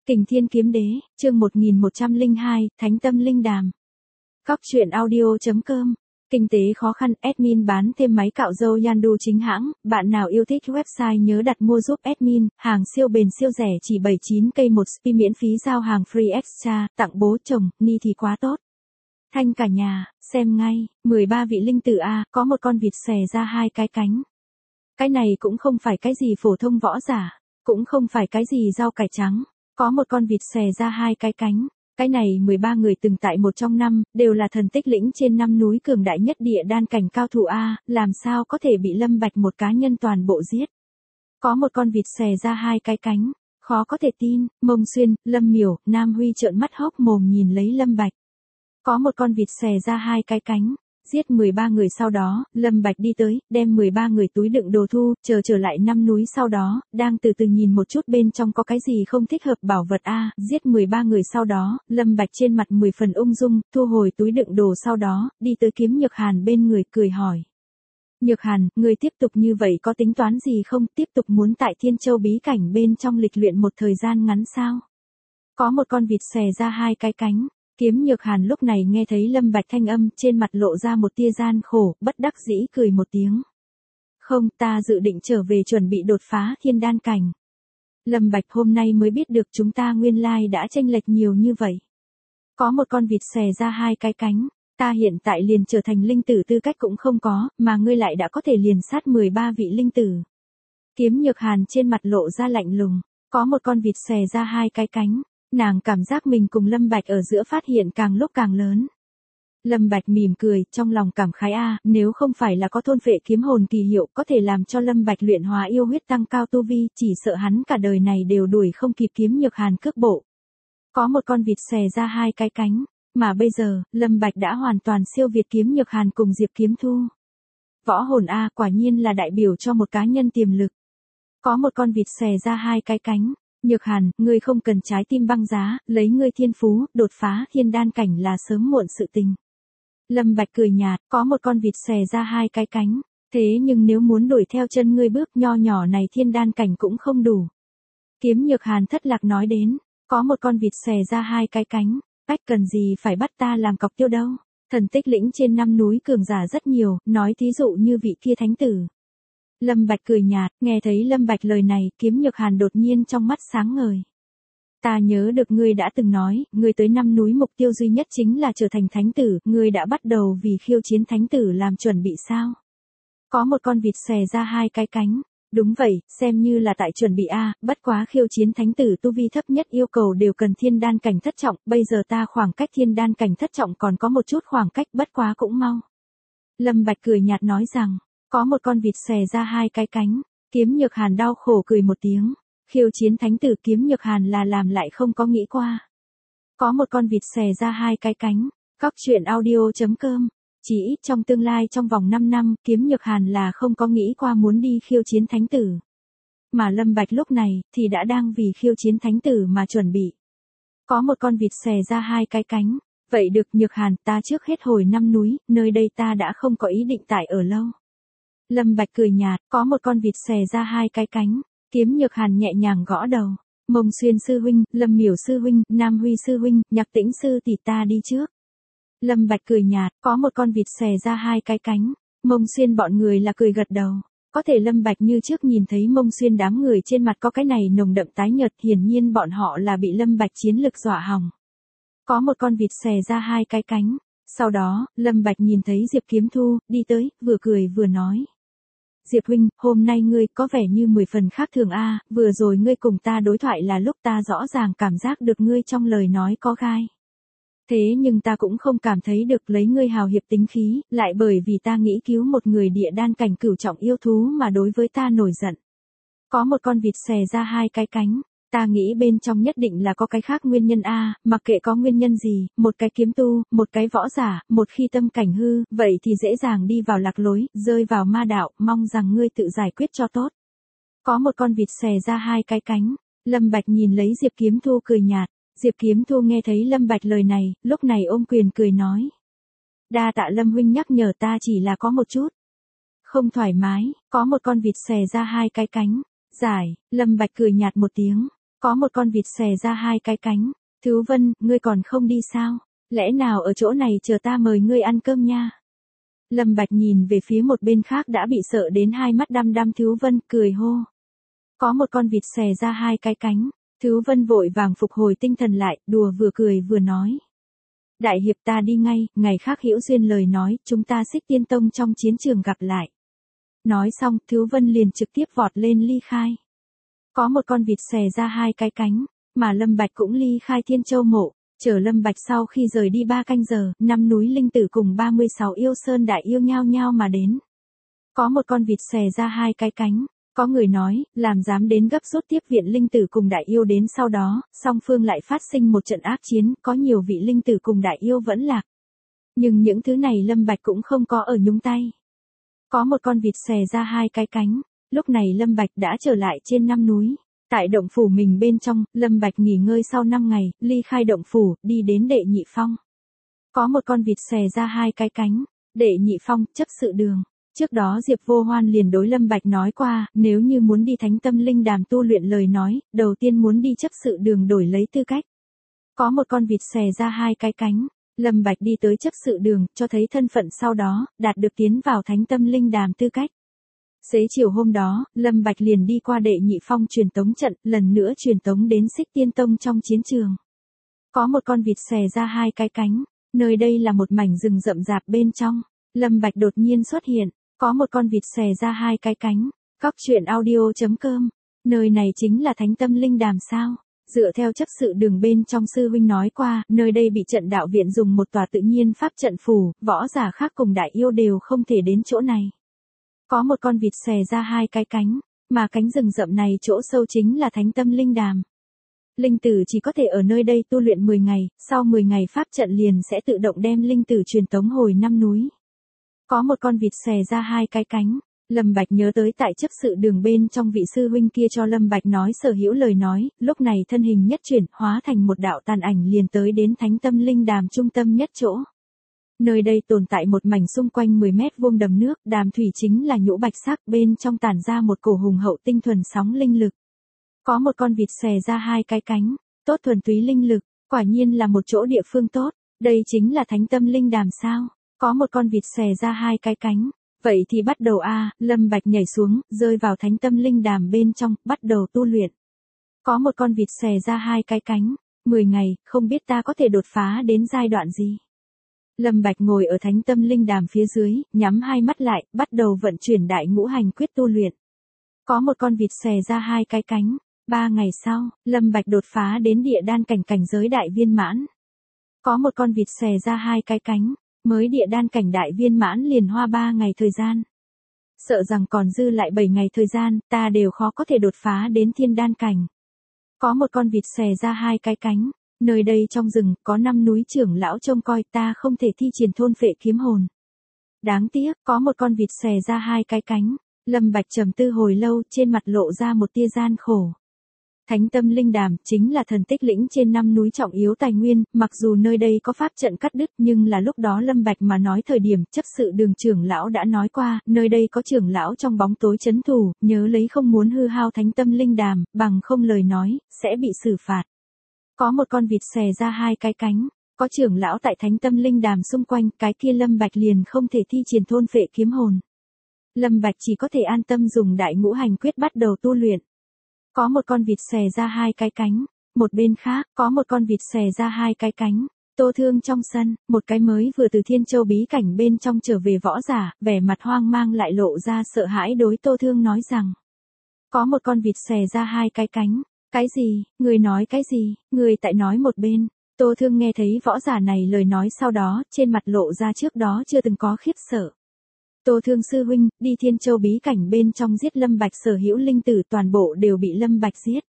Kình Thiên Kiếm Đế, chương 1102, Thánh Tâm Linh Đàm. Các truyện audio.com. Kinh tế khó khăn, admin bán thêm máy cạo râu Yandu chính hãng, bạn nào yêu thích website nhớ đặt mua giúp admin, hàng siêu bền siêu rẻ chỉ 79k một spi miễn phí giao hàng free extra, tặng bố chồng, ni thì quá tốt. Thanh cả nhà, xem ngay, 13 vị linh tử A, có một con vịt xòe ra hai cái cánh. Cái này cũng không phải cái gì phổ thông võ giả, cũng không phải cái gì rau cải trắng, có một con vịt xòe ra hai cái cánh. Cái này 13 người từng tại một trong năm, đều là thần tích lĩnh trên năm núi cường đại nhất địa đan cảnh cao thủ A, làm sao có thể bị Lâm Bạch một cá nhân toàn bộ giết. Có một con vịt xòe ra hai cái cánh, khó có thể tin, Mông Xuyên, Lâm Miểu, Nam Huy trợn mắt hốc mồm nhìn lấy Lâm Bạch. Có một con vịt xòe ra hai cái cánh, giết 13 người sau đó, Lâm Bạch đi tới, đem 13 người túi đựng đồ thu, trở lại năm núi sau đó, đang từ từ nhìn một chút bên trong có cái gì không thích hợp bảo vật A, giết 13 người sau đó, Lâm Bạch trên mặt 10 phần ung dung, thu hồi túi đựng đồ sau đó, đi tới Kiếm Nhược Hàn bên người cười hỏi. Nhược Hàn, người tiếp tục như vậy có tính toán gì không, tiếp tục muốn tại Thiên Châu bí cảnh bên trong lịch luyện một thời gian ngắn sao? Có một con vịt xòe ra hai cái cánh. Kiếm Nhược Hàn lúc này nghe thấy Lâm Bạch thanh âm, trên mặt lộ ra một tia gian khổ, bất đắc dĩ cười một tiếng. Không, ta dự định trở về chuẩn bị đột phá thiên đan cảnh. Lâm Bạch hôm nay mới biết được chúng ta nguyên lai đã chênh lệch nhiều như vậy. Có một con vịt xòe ra hai cái cánh, ta hiện tại liền trở thành linh tử tư cách cũng không có, mà ngươi lại đã có thể liền sát 13 vị linh tử. Kiếm Nhược Hàn trên mặt lộ ra lạnh lùng, có một con vịt xòe ra hai cái cánh. Nàng cảm giác mình cùng Lâm Bạch ở giữa phát hiện càng lúc càng lớn. Lâm Bạch mỉm cười, trong lòng cảm khái nếu không phải là có thôn phệ kiếm hồn kỳ hiệu có thể làm cho Lâm Bạch luyện hóa yêu huyết tăng cao tu vi, chỉ sợ hắn cả đời này đều đuổi không kịp Kiếm Nhược Hàn cước bộ. Có một con vịt xòe ra hai cái cánh, mà bây giờ, Lâm Bạch đã hoàn toàn siêu việt Kiếm Nhược Hàn cùng Diệp Kiếm Thu. Võ hồn quả nhiên là đại biểu cho một cá nhân tiềm lực. Có một con vịt xòe ra hai cái cánh. Nhược Hàn, ngươi không cần trái tim băng giá, lấy ngươi thiên phú, đột phá thiên đan cảnh là sớm muộn sự tình. Lâm Bạch cười nhạt, có một con vịt xòe ra hai cái cánh, thế nhưng nếu muốn đuổi theo chân ngươi bước nho nhỏ này thiên đan cảnh cũng không đủ. Kiếm Nhược Hàn thất lạc nói đến, có một con vịt xòe ra hai cái cánh, cách cần gì phải bắt ta làm cọc tiêu đâu. Thần tích lĩnh trên năm núi cường giả rất nhiều, nói thí dụ như vị kia thánh tử. Lâm Bạch cười nhạt, nghe thấy Lâm Bạch lời này, Kiếm Nhược Hàn đột nhiên trong mắt sáng ngời. Ta nhớ được ngươi đã từng nói, ngươi tới năm núi mục tiêu duy nhất chính là trở thành thánh tử, ngươi đã bắt đầu vì khiêu chiến thánh tử làm chuẩn bị sao? Có một con vịt xòe ra hai cái cánh, đúng vậy, xem như là tại chuẩn bị bất quá khiêu chiến thánh tử tu vi thấp nhất yêu cầu đều cần thiên đan cảnh thất trọng, bây giờ ta khoảng cách thiên đan cảnh thất trọng còn có một chút khoảng cách, bất quá cũng mau. Lâm Bạch cười nhạt nói rằng. Có một con vịt xòe ra hai cái cánh, Kiếm Nhược Hàn đau khổ cười một tiếng, khiêu chiến thánh tử Kiếm Nhược Hàn là làm lại không có nghĩ qua. Có một con vịt xòe ra hai cái cánh, các truyện audio.com, chỉ ít trong tương lai trong vòng 5 năm, Kiếm Nhược Hàn là không có nghĩ qua muốn đi khiêu chiến thánh tử. Mà Lâm Bạch lúc này, thì đã đang vì khiêu chiến thánh tử mà chuẩn bị. Có một con vịt xòe ra hai cái cánh, vậy được Nhược Hàn, ta trước hết hồi năm núi, nơi đây ta đã không có ý định tại ở lâu. Lâm Bạch cười nhạt, có một con vịt xòe ra hai cái cánh, Kiếm Nhược Hàn nhẹ nhàng gõ đầu. Mông Xuyên sư huynh, Lâm Miểu sư huynh, Nam Huy sư huynh, Nhạc Tĩnh sư tỷ ta đi trước. Lâm Bạch cười nhạt, có một con vịt xòe ra hai cái cánh, Mông Xuyên bọn người là cười gật đầu. Có thể Lâm Bạch như trước nhìn thấy Mông Xuyên đám người trên mặt có cái này nồng đậm tái nhợt, hiển nhiên bọn họ là bị Lâm Bạch chiến lực dọa hỏng. Có một con vịt xòe ra hai cái cánh. Sau đó, Lâm Bạch nhìn thấy Diệp Kiếm Thu, đi tới, vừa cười vừa nói. Diệp huynh, hôm nay ngươi có vẻ như 10 phần khác thường vừa rồi ngươi cùng ta đối thoại là lúc ta rõ ràng cảm giác được ngươi trong lời nói có gai. Thế nhưng ta cũng không cảm thấy được lấy ngươi hào hiệp tính khí, lại bởi vì ta nghĩ cứu một người địa đan cảnh cửu trọng yêu thú mà đối với ta nổi giận. Có một con vịt xòe ra hai cái cánh. Ta nghĩ bên trong nhất định là có cái khác nguyên nhân mặc kệ có nguyên nhân gì, một cái kiếm tu, một cái võ giả, một khi tâm cảnh hư, vậy thì dễ dàng đi vào lạc lối, rơi vào ma đạo, mong rằng ngươi tự giải quyết cho tốt. Có một con vịt xòe ra hai cái cánh, Lâm Bạch nhìn lấy Diệp Kiếm Thu cười nhạt, Diệp Kiếm Thu nghe thấy Lâm Bạch lời này, lúc này ôm quyền cười nói. Đa tạ Lâm huynh nhắc nhở, ta chỉ là có một chút không thoải mái, có một con vịt xòe ra hai cái cánh, giải, Lâm Bạch cười nhạt một tiếng. Có một con vịt xòe ra hai cái cánh. Thứ Vân, ngươi còn không đi sao? Lẽ nào ở chỗ này chờ ta mời ngươi ăn cơm nha? Lâm Bạch nhìn về phía một bên khác đã bị sợ đến hai mắt đăm đăm Thứ Vân, cười hô. Có một con vịt xòe ra hai cái cánh. Thứ Vân vội vàng phục hồi tinh thần lại, đùa vừa cười vừa nói. Đại hiệp ta đi ngay, ngày khác hữu duyên lời nói, chúng ta Xích Tiên Tông trong chiến trường gặp lại. Nói xong, Thứ Vân liền trực tiếp vọt lên ly khai. Có một con vịt xòe ra hai cái cánh, mà Lâm Bạch cũng ly khai Thiên Châu mộ, chờ Lâm Bạch sau khi rời đi 3 canh giờ, 5 núi linh tử cùng 36 yêu sơn đại yêu nhao nhao mà đến. Có một con vịt xòe ra hai cái cánh, có người nói, làm dám đến gấp rút tiếp viện linh tử cùng đại yêu đến sau đó, song phương lại phát sinh một trận ác chiến, có nhiều vị linh tử cùng đại yêu vẫn lạc. Nhưng những thứ này Lâm Bạch cũng không có ở nhúng tay. Có một con vịt xòe ra hai cái cánh, lúc này Lâm Bạch đã trở lại trên 5 núi. Tại động phủ mình bên trong, Lâm Bạch nghỉ ngơi sau 5 ngày, ly khai động phủ, đi đến Đệ Nhị Phong. Có một con vịt xòe ra hai cái cánh, Đệ Nhị Phong, chấp sự đường. Trước đó Diệp Vô Hoan liền đối Lâm Bạch nói qua, nếu như muốn đi Thánh Tâm Linh Đàm tu luyện lời nói, đầu tiên muốn đi chấp sự đường đổi lấy tư cách. Có một con vịt xòe ra hai cái cánh, Lâm Bạch đi tới chấp sự đường, cho thấy thân phận sau đó, đạt được tiến vào Thánh Tâm Linh Đàm tư cách. Xế chiều hôm đó, Lâm Bạch liền đi qua Đệ Nhị Phong truyền tống trận, lần nữa truyền tống đến Xích Tiên Tông trong chiến trường. Có một con vịt xòe ra hai cái cánh, nơi đây là một mảnh rừng rậm rạp bên trong. Lâm Bạch đột nhiên xuất hiện, có một con vịt xòe ra hai cái cánh. Cóc truyện audio.com, nơi này chính là Thánh Tâm Linh Đàm sao? Dựa theo chấp sự đường bên trong sư huynh nói qua, nơi đây bị trận đạo viện dùng một tòa tự nhiên pháp trận phủ, võ giả khác cùng đại yêu đều không thể đến chỗ này. Có một con vịt xòe ra hai cái cánh, mà cánh rừng rậm này chỗ sâu chính là Thánh Tâm Linh Đàm. Linh tử chỉ có thể ở nơi đây tu luyện 10 ngày, sau 10 ngày pháp trận liền sẽ tự động đem linh tử truyền tống hồi 5 núi. Có một con vịt xòe ra hai cái cánh, Lâm Bạch nhớ tới tại chấp sự đường bên trong vị sư huynh kia cho Lâm Bạch nói sở hữu lời nói, lúc này thân hình nhất chuyển, hóa thành một đạo tàn ảnh liền tới đến Thánh Tâm Linh Đàm trung tâm nhất chỗ. Nơi đây tồn tại một mảnh xung quanh 10 mét vuông đầm nước, đàm thủy chính là nhũ bạch sắc, bên trong tản ra một cổ hùng hậu tinh thuần sóng linh lực. Có một con vịt xòe ra hai cái cánh, tốt thuần túy linh lực, quả nhiên là một chỗ địa phương tốt, đây chính là Thánh Tâm Linh Đàm sao? Có một con vịt xòe ra hai cái cánh, vậy thì bắt đầu a, Lâm Bạch nhảy xuống, rơi vào Thánh Tâm Linh Đàm bên trong, bắt đầu tu luyện. Có một con vịt xòe ra hai cái cánh, 10 ngày, không biết ta có thể đột phá đến giai đoạn gì. Lâm Bạch ngồi ở Thánh Tâm Linh Đàm phía dưới, nhắm hai mắt lại, bắt đầu vận chuyển đại ngũ hành quyết tu luyện. Có một con vịt xòe ra hai cái cánh, 3 ngày sau, Lâm Bạch đột phá đến địa đan cảnh cảnh giới đại viên mãn. Có một con vịt xòe ra hai cái cánh, mới địa đan cảnh đại viên mãn liền hoa 3 ngày thời gian. Sợ rằng còn dư lại 7 ngày thời gian, ta đều khó có thể đột phá đến thiên đan cảnh. Có một con vịt xòe ra hai cái cánh, nơi đây trong rừng, có 5 núi trưởng lão trông coi, ta không thể thi triển thôn phệ kiếm hồn. Đáng tiếc, có một con vịt xòe ra hai cái cánh, Lâm Bạch trầm tư hồi lâu, trên mặt lộ ra một tia gian khổ. Thánh Tâm Linh Đàm chính là thần tích lĩnh trên 5 núi trọng yếu tài nguyên, mặc dù nơi đây có pháp trận cắt đứt nhưng là lúc đó Lâm Bạch mà nói thời điểm chấp sự đường trưởng lão đã nói qua, nơi đây có trưởng lão trong bóng tối trấn thủ, nhớ lấy không muốn hư hao Thánh Tâm Linh Đàm, bằng không lời nói, sẽ bị xử phạt. Có một con vịt xòe ra hai cái cánh, có trưởng lão tại Thánh Tâm Linh Đàm xung quanh, cái kia Lâm Bạch liền không thể thi triển thôn phệ kiếm hồn. Lâm Bạch chỉ có thể an tâm dùng đại ngũ hành quyết bắt đầu tu luyện. Có một con vịt xòe ra hai cái cánh, một bên khác, có một con vịt xòe ra hai cái cánh. Tô Thương trong sân, một cái mới vừa từ Thiên Châu bí cảnh bên trong trở về võ giả, vẻ mặt hoang mang lại lộ ra sợ hãi đối Tô Thương nói rằng. Có một con vịt xòe ra hai cái cánh. Cái gì, người nói cái gì, người tại nói một bên. Tô Thương nghe thấy võ giả này lời nói sau đó, trên mặt lộ ra trước đó chưa từng có khiếp sợ. Tô Thương sư huynh, đi Thiên Châu bí cảnh bên trong giết Lâm Bạch sở hữu linh tử toàn bộ đều bị Lâm Bạch giết.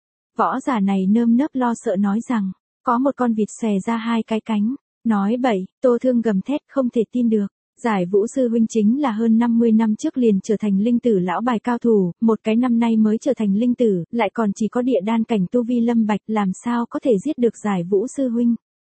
Võ giả này nơm nớp lo sợ nói rằng, có một con vịt xòe ra hai cái cánh. Nói bậy, Tô Thương gầm thét không thể tin được. Giải Vũ sư huynh chính là hơn 50 năm trước liền trở thành linh tử lão bài cao thủ, một cái năm nay mới trở thành linh tử, lại còn chỉ có địa đan cảnh tu vi Lâm Bạch, làm sao có thể giết được Giải Vũ sư huynh.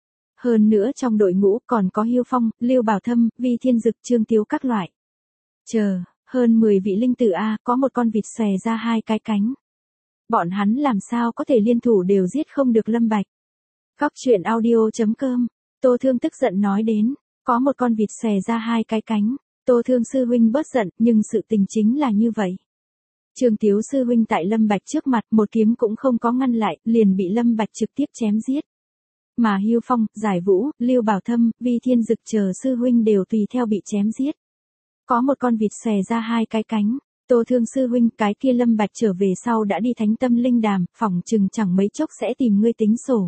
Hơn nữa trong đội ngũ còn có Hiêu Phong, Lưu Bảo Thâm, Vi Thiên Dực, Trương Tiếu các loại. Chờ, hơn 10 vị linh tử a, có một con vịt xòe ra hai cái cánh. Bọn hắn làm sao có thể liên thủ đều giết không được Lâm Bạch. Góc truyện audio.com, Tô Thương tức giận nói đến, có một con vịt xòe ra hai cái cánh. Tô Thương sư huynh bớt giận, nhưng sự tình chính là như vậy. Trường Tiếu sư huynh tại Lâm Bạch trước mặt một kiếm cũng không có ngăn lại, liền bị Lâm Bạch trực tiếp chém giết. Mà Hưu Phong, Giải Vũ, Lưu Bảo Thâm, Vi Thiên Dực chờ sư huynh đều tùy theo bị chém giết. Có một con vịt xòe ra hai cái cánh. Tô Thương sư huynh, cái kia Lâm Bạch trở về sau đã đi Thánh Tâm Linh Đàm, phỏng chừng chẳng mấy chốc sẽ tìm ngươi tính sổ.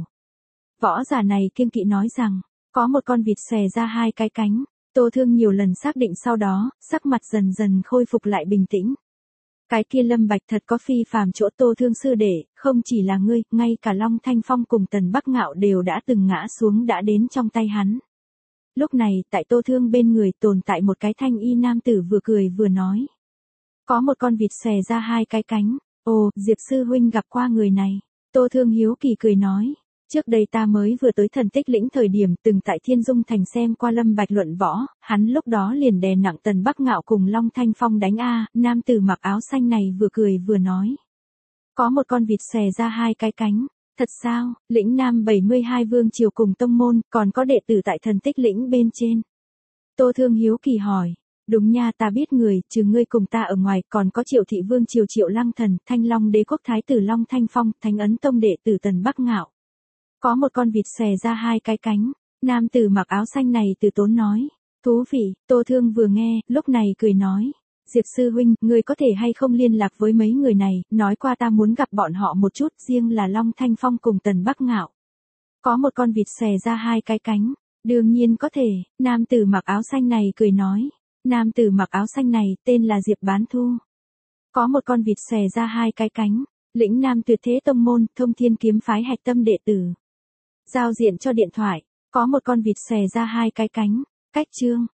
Võ giả này kiêng kỵ nói rằng, có một con vịt xòe ra hai cái cánh. Tô Thương nhiều lần xác định sau đó, sắc mặt dần dần khôi phục lại bình tĩnh. Cái kia Lâm Bạch thật có phi phàm chỗ. Tô Thương sư đệ, không chỉ là ngươi, ngay cả Long Thanh Phong cùng Tần Bắc Ngạo đều đã từng ngã xuống đã đến trong tay hắn. Lúc này, tại Tô Thương bên người tồn tại một cái thanh y nam tử vừa cười vừa nói. Có một con vịt xòe ra hai cái cánh. Ồ, Diệp sư huynh gặp qua người này. Tô Thương hiếu kỳ cười nói. Trước đây ta mới vừa tới Thần Tích Lĩnh thời điểm từng tại Thiên Dung Thành xem qua Lâm Bạch luận võ, hắn lúc đó liền đè nặng Tần Bắc Ngạo cùng Long Thanh Phong đánh a. Nam tử mặc áo xanh này vừa cười vừa nói. Có một con vịt xòe ra hai cái cánh. Thật sao? Lĩnh Nam 72 vương triều cùng tông môn, còn có đệ tử tại Thần Tích Lĩnh bên trên. Tô Thương hiếu kỳ hỏi. Đúng nha, ta biết người, trừ ngươi cùng ta ở ngoài, còn có Triệu thị vương triều Triệu Lăng Thần, Thanh Long đế quốc thái tử Long Thanh Phong, Thánh Ấn tông đệ tử Tần Bắc Ngạo. Có một con vịt xòe ra hai cái cánh. Nam tử mặc áo xanh này từ tốn nói. Thú vị. Tô Thương vừa nghe, lúc này cười nói. Diệp sư huynh, ngươi có thể hay không liên lạc với mấy người này, nói qua ta muốn gặp bọn họ một chút, riêng là Long Thanh Phong cùng Tần Bắc Ngạo. Có một con vịt xòe ra hai cái cánh. Đương nhiên có thể. Nam tử mặc áo xanh này cười nói. Nam tử mặc áo xanh này tên là Diệp Bán Thu. Có một con vịt xòe ra hai cái cánh. Lĩnh Nam Tuyệt Thế tông môn, Thông Thiên kiếm phái hạch tâm đệ tử. Giao diện cho điện thoại. Có một con vịt xòe ra hai cái cánh. Cách chương.